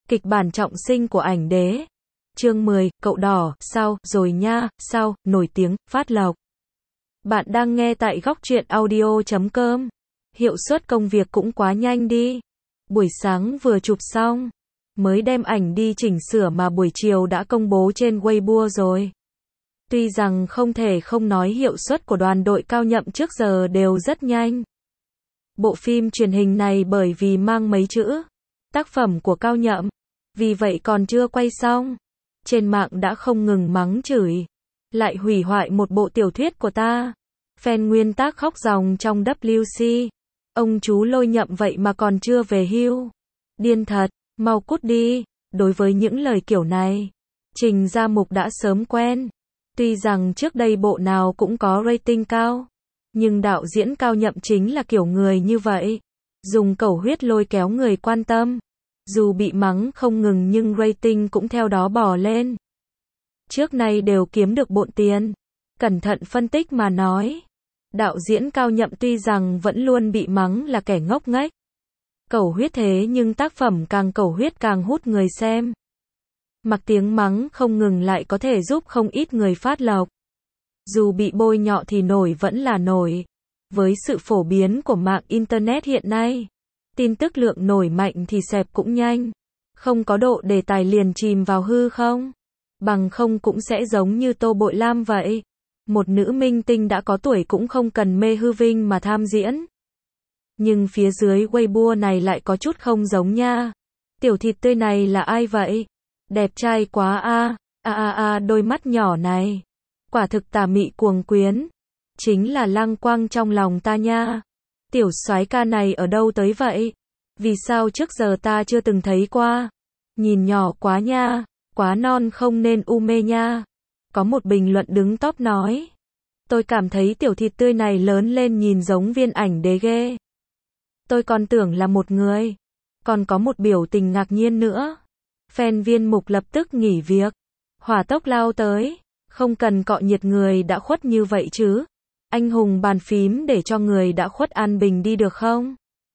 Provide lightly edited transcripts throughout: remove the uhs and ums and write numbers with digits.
Kịch bản trọng sinh của ảnh đế. Chương 10, cậu đỏ, sao, rồi nha, sao, nổi tiếng, phát lộc. Bạn đang nghe tại góc truyện audio.com. Hiệu suất công việc cũng quá nhanh đi. Buổi sáng vừa chụp xong, mới đem ảnh đi chỉnh sửa mà buổi chiều đã công bố trên Weibo rồi. Tuy rằng không thể không nói hiệu suất của đoàn đội Cao Nhậm trước giờ đều rất nhanh. Bộ phim truyền hình này bởi vì mang mấy chữ tác phẩm của Cao Nhậm, vì vậy còn chưa quay xong, trên mạng đã không ngừng mắng chửi, lại hủy hoại một bộ tiểu thuyết của ta. Fan nguyên tác khóc ròng trong WC. Ông chú Lôi Nhậm vậy mà còn chưa về hưu. Điên thật, mau cút đi. Đối với những lời kiểu này, Trình Gia Mục đã sớm quen. Tuy rằng trước đây bộ nào cũng có rating cao, nhưng đạo diễn Cao Nhậm chính là kiểu người như vậy. Dùng cầu huyết lôi kéo người quan tâm. Dù bị mắng không ngừng nhưng rating cũng theo đó bò lên. Trước nay đều kiếm được bộn tiền. Cẩn thận phân tích mà nói, đạo diễn Cao Nhậm tuy rằng vẫn luôn bị mắng là kẻ ngốc nghếch, cầu huyết thế nhưng tác phẩm càng cầu huyết càng hút người xem. Mặc tiếng mắng không ngừng lại có thể giúp không ít người phát lộc. Dù bị bôi nhọ thì nổi vẫn là nổi. Với sự phổ biến của mạng Internet hiện nay, tin tức lượng nổi mạnh thì xẹp cũng nhanh. Không có độ đề tài liền chìm vào hư không. Bằng không cũng sẽ giống như Tô Bội Lam vậy. Một nữ minh tinh đã có tuổi cũng không cần mê hư vinh mà tham diễn. Nhưng phía dưới Weibo này lại có chút không giống nha. Tiểu thịt tươi này là ai vậy? Đẹp trai quá a. Đôi mắt nhỏ này. Quả thực tà mị cuồng quyến. Chính là Lăng Quang trong lòng ta nha. Tiểu soái ca này ở đâu tới vậy? Vì sao trước giờ ta chưa từng thấy qua? Nhìn nhỏ quá nha. Quá non không nên u mê nha. Có một bình luận đứng top nói, tôi cảm thấy tiểu thịt tươi này lớn lên nhìn giống viên ảnh đế ghê. Tôi còn tưởng là một người. Còn có một biểu tình ngạc nhiên nữa. Fan Viên Mục lập tức nghỉ việc. Hỏa tốc lao tới. Không cần cọ nhiệt người đã khuất như vậy chứ. Anh hùng bàn phím để cho người đã khuất an bình đi được không?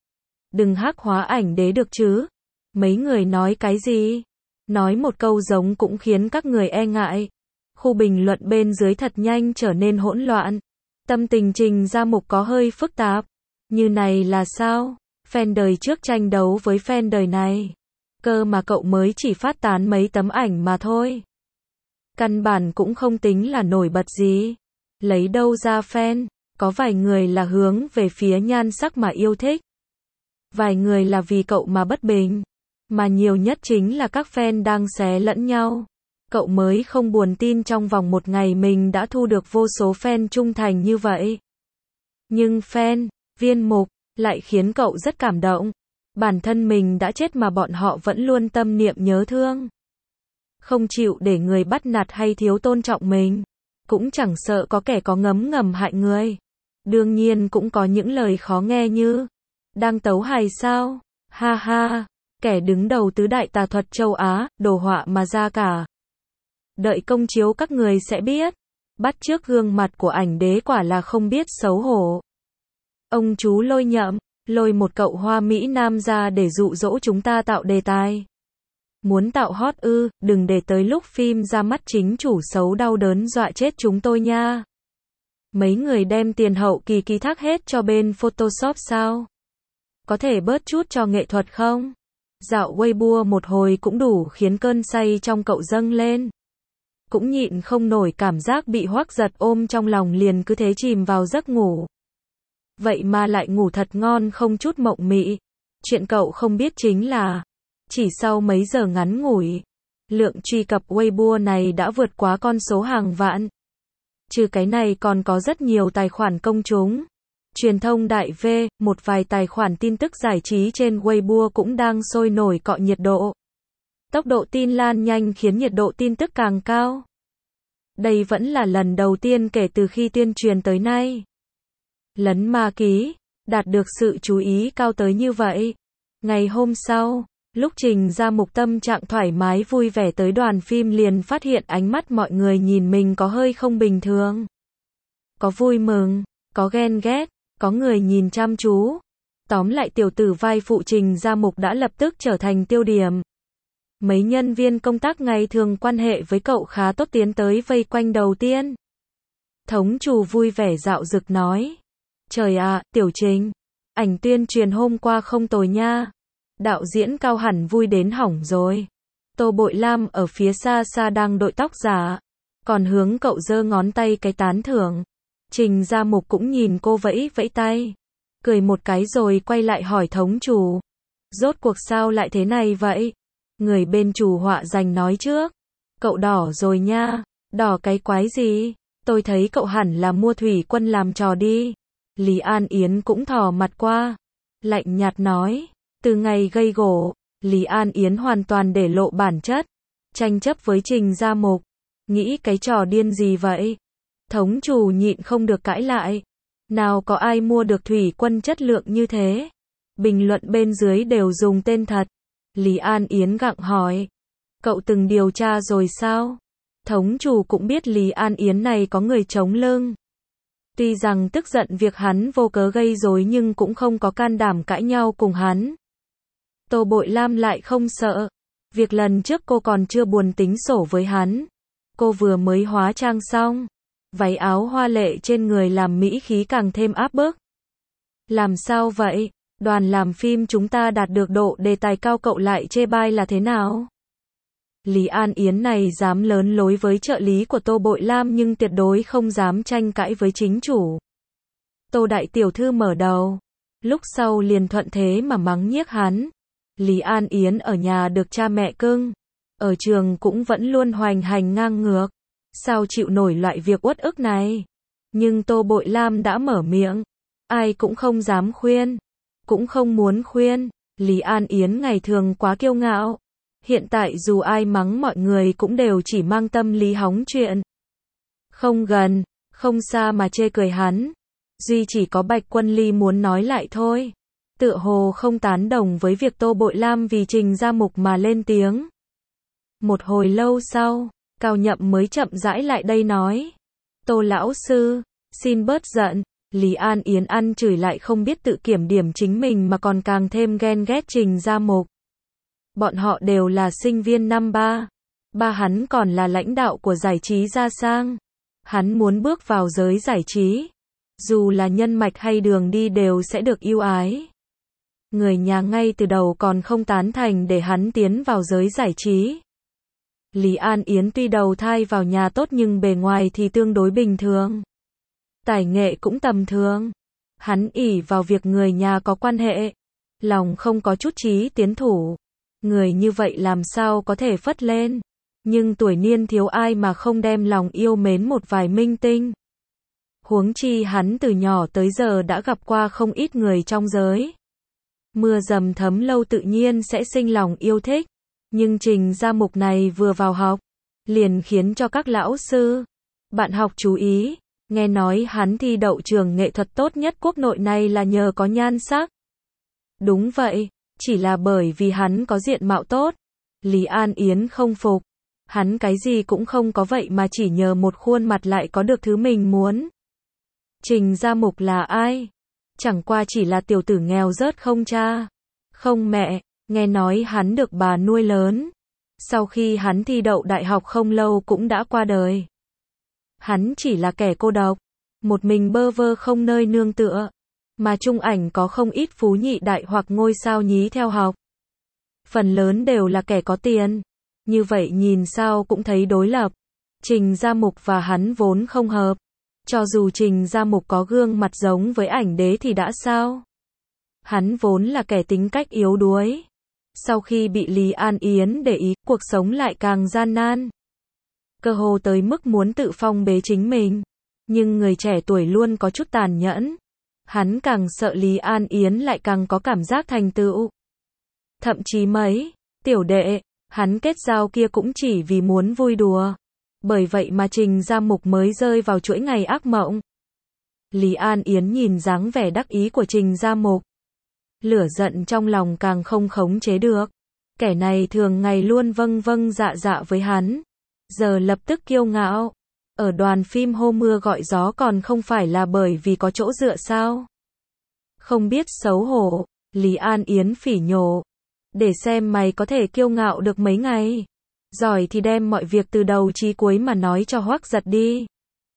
Đừng hắc hóa ảnh đế được chứ. Mấy người nói cái gì? Nói một câu giống cũng khiến các người e ngại. Khu bình luận bên dưới thật nhanh trở nên hỗn loạn. Tâm tình Trình Gia Mục có hơi phức tạp. Như này là sao? Fan đời trước tranh đấu với fan đời này. Cơ mà cậu mới chỉ phát tán mấy tấm ảnh mà thôi. Căn bản cũng không tính là nổi bật gì. Lấy đâu ra fan? Có vài người là hướng về phía nhan sắc mà yêu thích. Vài người là vì cậu mà bất bình. Mà nhiều nhất chính là các fan đang xé lẫn nhau. Cậu mới không buồn tin trong vòng một ngày mình đã thu được vô số fan trung thành như vậy. Nhưng fan, Viên Mục, lại khiến cậu rất cảm động. Bản thân mình đã chết mà bọn họ vẫn luôn tâm niệm nhớ thương. Không chịu để người bắt nạt hay thiếu tôn trọng mình. Cũng chẳng sợ có kẻ có ngấm ngầm hại người. Đương nhiên cũng có những lời khó nghe như, đang tấu hài sao? Ha ha, kẻ đứng đầu tứ đại tà thuật châu Á, đồ họa mà ra cả. Đợi công chiếu các người sẽ biết. Bắt chước gương mặt của ảnh đế quả là không biết xấu hổ. Ông chú Lôi Nhậm, lôi một cậu hoa mỹ nam ra để dụ dỗ chúng ta tạo đề tài. Muốn tạo hot ư, đừng để tới lúc phim ra mắt chính chủ xấu đau đớn dọa chết chúng tôi nha. Mấy người đem tiền hậu kỳ ký thác hết cho bên Photoshop sao? Có thể bớt chút cho nghệ thuật không? Dạo Weibo một hồi cũng đủ khiến cơn say trong cậu dâng lên. Cũng nhịn không nổi cảm giác bị Hoắc Giật ôm trong lòng liền cứ thế chìm vào giấc ngủ. Vậy mà lại ngủ thật ngon không chút mộng mị. Chuyện cậu không biết chính là, chỉ sau mấy giờ ngắn ngủi, lượng truy cập Weibo này đã vượt quá con số hàng vạn. Trừ cái này còn có rất nhiều tài khoản công chúng, truyền thông đại V, một vài tài khoản tin tức giải trí trên Weibo cũng đang sôi nổi cọ nhiệt độ. Tốc độ tin lan nhanh khiến nhiệt độ tin tức càng cao. Đây vẫn là lần đầu tiên kể từ khi tuyên truyền tới nay. Lấn ma ký, đạt được sự chú ý cao tới như vậy. Ngày hôm sau, lúc Trình Gia Mục tâm trạng thoải mái vui vẻ tới đoàn phim liền phát hiện ánh mắt mọi người nhìn mình có hơi không bình thường. Có vui mừng, có ghen ghét, có người nhìn chăm chú. Tóm lại tiểu tử vai phụ Trình Gia Mục đã lập tức trở thành tiêu điểm. mấy nhân viên công tác ngày thường quan hệ với cậu khá tốt tiến tới vây quanh đầu tiên. Thống chủ vui vẻ dạo dực nói. Trời ạ, Tiểu Trình, ảnh tuyên truyền hôm qua không tồi nha. Đạo diễn Cao hẳn vui đến hỏng rồi. Tô Bội Lam ở phía xa xa đang đội tóc giả, còn hướng cậu giơ ngón tay cái tán thưởng. Trình Gia Mục cũng nhìn cô vẫy vẫy tay, cười một cái rồi quay lại hỏi thống chủ. Rốt cuộc sao lại thế này vậy? Người bên chủ họa dành nói trước. Cậu đỏ rồi nha. Đỏ cái quái gì? Tôi thấy cậu hẳn là mua thủy quân làm trò đi. Lý An Yến cũng thò mặt qua, lạnh nhạt nói. Từ ngày gây gổ, Lý An Yến hoàn toàn để lộ bản chất, tranh chấp với Trình Gia Mục. Nghĩ cái trò điên gì vậy? Thống chủ nhịn không được cãi lại. Nào có ai mua được thủy quân chất lượng như thế? Bình luận bên dưới đều dùng tên thật. Lý An Yến gặng hỏi. Cậu từng điều tra rồi sao? Thống chủ cũng biết Lý An Yến này có người chống lưng. Tuy rằng tức giận việc hắn vô cớ gây rối nhưng cũng không có can đảm cãi nhau cùng hắn. Tô Bội Lam lại không sợ. Việc lần trước cô còn chưa buồn tính sổ với hắn. Cô vừa mới hóa trang xong. Váy áo hoa lệ trên người làm mỹ khí càng thêm áp bức. Làm sao vậy? Đoàn làm phim chúng ta đạt được độ đề tài cao cậu lại chê bai là thế nào? Lý An Yến này dám lớn lối với trợ lý của Tô Bội Lam nhưng tuyệt đối không dám tranh cãi với chính chủ. Tô đại tiểu thư mở đầu, lúc sau liền thuận thế mà mắng nhiếc hắn. Lý An Yến ở nhà được cha mẹ cưng, ở trường cũng vẫn luôn hoành hành ngang ngược. Sao chịu nổi loại việc uất ức này? Nhưng Tô Bội Lam đã mở miệng, ai cũng không dám khuyên, cũng không muốn khuyên. Lý An Yến ngày thường quá kiêu ngạo. Hiện tại dù ai mắng mọi người cũng đều chỉ mang tâm lý hóng chuyện. Không gần, không xa mà chê cười hắn. Duy chỉ có Bạch Quân Ly muốn nói lại thôi. Tựa hồ không tán đồng với việc Tô Bội Lam vì Trình Gia Mục mà lên tiếng. Một hồi lâu sau, Cao Nhậm mới chậm rãi lại đây nói. Tô lão sư, xin bớt giận. Lý An Yến ăn chửi lại không biết tự kiểm điểm chính mình mà còn càng thêm ghen ghét Trình Gia Mục. Bọn họ đều là sinh viên năm 3. Ba hắn còn là lãnh đạo của giải trí Gia Sang. Hắn muốn bước vào giới giải trí. Dù là nhân mạch hay đường đi đều sẽ được ưu ái. Người nhà ngay từ đầu còn không tán thành để hắn tiến vào giới giải trí. Lý An Yến tuy đầu thai vào nhà tốt nhưng bề ngoài thì tương đối bình thường. Tài nghệ cũng tầm thường. Hắn ỷ vào việc người nhà có quan hệ, lòng không có chút chí tiến thủ. Người như vậy làm sao có thể phất lên. Nhưng tuổi niên thiếu ai mà không đem lòng yêu mến một vài minh tinh. Huống chi hắn từ nhỏ tới giờ đã gặp qua không ít người trong giới. Mưa dầm thấm lâu tự nhiên sẽ sinh lòng yêu thích. Nhưng Trình Gia Mục này vừa vào học, liền khiến cho các lão sư, bạn học chú ý. Nghe nói hắn thi đậu trường nghệ thuật tốt nhất quốc nội này là nhờ có nhan sắc. Đúng vậy, chỉ là bởi vì hắn có diện mạo tốt. Lý An Yến không phục. Hắn cái gì cũng không có vậy mà chỉ nhờ một khuôn mặt lại có được thứ mình muốn. Trình Gia Mục là ai? Chẳng qua chỉ là tiểu tử nghèo rớt không cha, không mẹ. Nghe nói hắn được bà nuôi lớn. Sau khi hắn thi đậu đại học không lâu cũng đã qua đời. Hắn chỉ là kẻ cô độc, một mình bơ vơ không nơi nương tựa. Mà chung ảnh có không ít phú nhị đại hoặc ngôi sao nhí theo học. Phần lớn đều là kẻ có tiền. Như vậy nhìn sao cũng thấy đối lập. Trình Gia Mục và hắn vốn không hợp. Cho dù Trình Gia Mục có gương mặt giống với ảnh đế thì đã sao? Hắn vốn là kẻ tính cách yếu đuối. Sau khi bị Lý An Yến để ý, cuộc sống lại càng gian nan. Cơ hồ tới mức muốn tự phong bế chính mình. Nhưng người trẻ tuổi luôn có chút tàn nhẫn. Hắn càng sợ Lý An Yến lại càng có cảm giác thành tựu. Thậm chí mấy tiểu đệ, hắn kết giao kia cũng chỉ vì muốn vui đùa. Bởi vậy mà Trình Gia Mục mới rơi vào chuỗi ngày ác mộng. Lý An Yến nhìn dáng vẻ đắc ý của Trình Gia Mục. Lửa giận trong lòng càng không khống chế được. Kẻ này thường ngày luôn vâng vâng dạ dạ với hắn. Giờ lập tức kiêu ngạo. Ở đoàn phim hô mưa gọi gió còn không phải là bởi vì có chỗ dựa sao? Không biết xấu hổ. Lý An Yến phỉ nhổ. để xem mày có thể kiêu ngạo được mấy ngày. Giỏi thì đem mọi việc từ đầu chí cuối mà nói cho Hoắc Giật đi.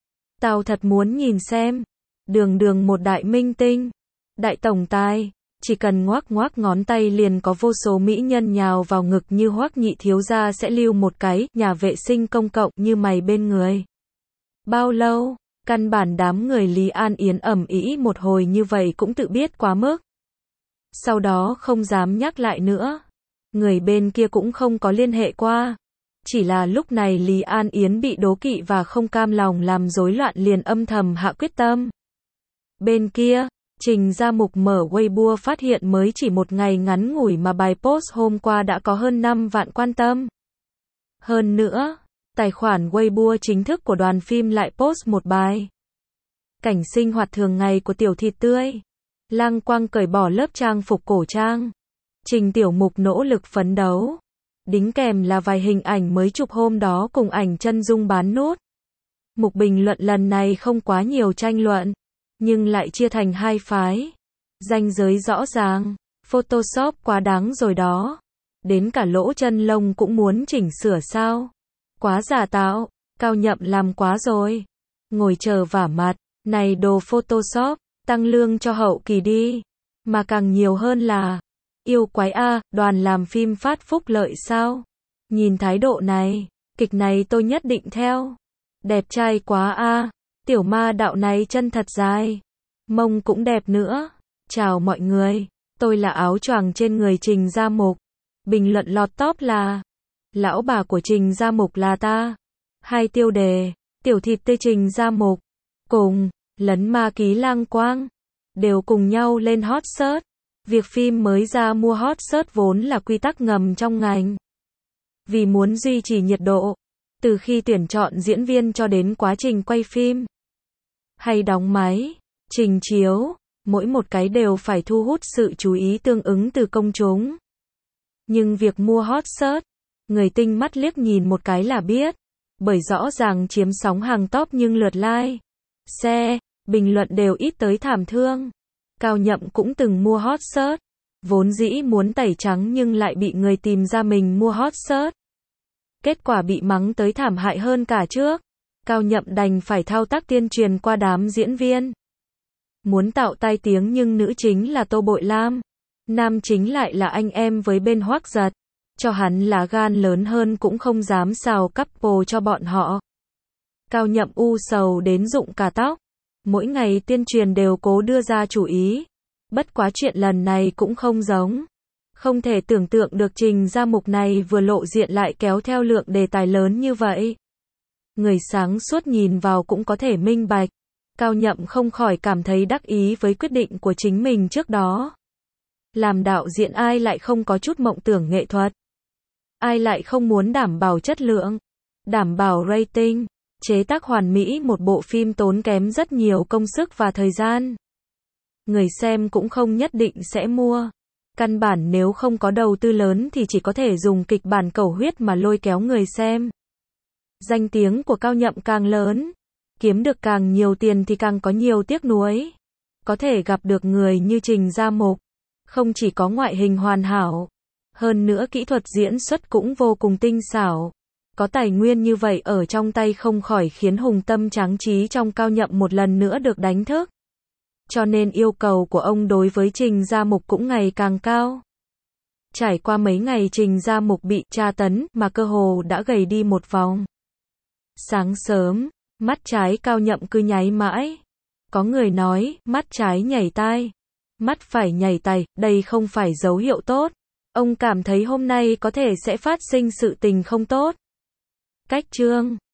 Tao thật muốn nhìn xem. Đường đường một đại minh tinh, đại tổng tài, chỉ cần ngoác ngoác ngón tay liền có vô số mỹ nhân nhào vào ngực như Hoắc nhị thiếu gia sẽ lưu một cái nhà vệ sinh công cộng như mày bên người. Bao lâu? Căn bản đám người Lý An Yến ầm ĩ một hồi như vậy cũng tự biết quá mức. Sau đó không dám nhắc lại nữa. Người bên kia cũng không có liên hệ qua. Chỉ là lúc này Lý An Yến bị đố kỵ và không cam lòng làm rối loạn liền âm thầm hạ quyết tâm. Bên kia, Trình Gia Mục mở Weibo phát hiện mới chỉ một ngày ngắn ngủi mà bài post hôm qua đã có hơn 5 vạn quan tâm. Hơn nữa, tài khoản Weibo chính thức của đoàn phim lại post một bài. Cảnh sinh hoạt thường ngày của Tiểu Thịt Tươi. Lăng Quang cởi bỏ lớp trang phục cổ trang. Trình Tiểu Mục nỗ lực phấn đấu. Đính kèm là vài hình ảnh mới chụp hôm đó cùng ảnh chân dung bán nút. Mục bình luận lần này không quá nhiều tranh luận, nhưng lại chia thành hai phái. Ranh giới rõ ràng, Photoshop quá đáng rồi đó. Đến cả lỗ chân lông cũng muốn chỉnh sửa sao? Quá giả tạo, Cao Nhậm làm quá rồi. Ngồi chờ vả mặt, này đồ Photoshop, tăng lương cho hậu kỳ đi. Mà càng nhiều hơn là, yêu quái a, đoàn làm phim phát phúc lợi sao? Nhìn thái độ này, kịch này tôi nhất định theo. Đẹp trai quá a, tiểu ma đạo này chân thật dài. Mông cũng đẹp nữa. Chào mọi người, tôi là áo choàng trên người Trình Gia Mục. Bình luận lọt top là, lão bà của Trình Gia Mục là ta. Hai tiêu đề, Tiểu Thịt Tươi Trình Gia Mục, cùng, lấn ma ký Lăng Quang, đều cùng nhau lên hot search. Việc phim mới ra mua hot search vốn là quy tắc ngầm trong ngành. Vì muốn duy trì nhiệt độ, từ khi tuyển chọn diễn viên cho đến quá trình quay phim, hay đóng máy, trình chiếu, mỗi một cái đều phải thu hút sự chú ý tương ứng từ công chúng. Nhưng việc mua hot search, người tinh mắt liếc nhìn một cái là biết, bởi rõ ràng chiếm sóng hàng top nhưng lượt like, share, bình luận đều ít tới thảm thương. Cao Nhậm cũng từng mua hot search, vốn dĩ muốn tẩy trắng nhưng lại bị người tìm ra mình mua hot search. Kết quả bị mắng tới thảm hại hơn cả trước. Cao Nhậm đành phải thao tác tuyên truyền qua đám diễn viên. Muốn tạo tai tiếng nhưng nữ chính là Tô Bội Lam, nam chính lại là anh em với bên Hoắc Giật. Cho hắn là gan lớn hơn cũng không dám xào couple cho bọn họ. Cao Nhậm u sầu đến rụng cả tóc. Mỗi ngày tuyên truyền đều cố đưa ra chủ ý. Bất quá chuyện lần này cũng không giống. Không thể tưởng tượng được Trình Gia Mục này vừa lộ diện lại kéo theo lượng đề tài lớn như vậy. Người sáng suốt nhìn vào cũng có thể minh bạch. Cao Nhậm không khỏi cảm thấy đắc ý với quyết định của chính mình trước đó. Làm đạo diễn ai lại không có chút mộng tưởng nghệ thuật. Ai lại không muốn đảm bảo chất lượng, đảm bảo rating. Chế tác hoàn mỹ một bộ phim tốn kém rất nhiều công sức và thời gian. Người xem cũng không nhất định sẽ mua. Căn bản nếu không có đầu tư lớn thì chỉ có thể dùng kịch bản cầu huyết mà lôi kéo người xem. Danh tiếng của Cao Nhậm càng lớn, kiếm được càng nhiều tiền thì càng có nhiều tiếc nuối. Có thể gặp được người như Trình Gia Mục, không chỉ có ngoại hình hoàn hảo, hơn nữa kỹ thuật diễn xuất cũng vô cùng tinh xảo. Có tài nguyên như vậy ở trong tay không khỏi khiến hùng tâm tráng trí trong Cao Nhậm một lần nữa được đánh thức. Cho nên yêu cầu của ông đối với Trình Gia Mục cũng ngày càng cao. Trải qua mấy ngày Trình Gia Mục bị tra tấn mà cơ hồ đã gầy đi một vòng. Sáng sớm, mắt trái Cao Nhậm cứ nháy mãi. Có người nói, mắt trái nhảy tai, mắt phải nhảy tay, đây không phải dấu hiệu tốt. Ông cảm thấy hôm nay có thể sẽ phát sinh sự tình không tốt. Cách chương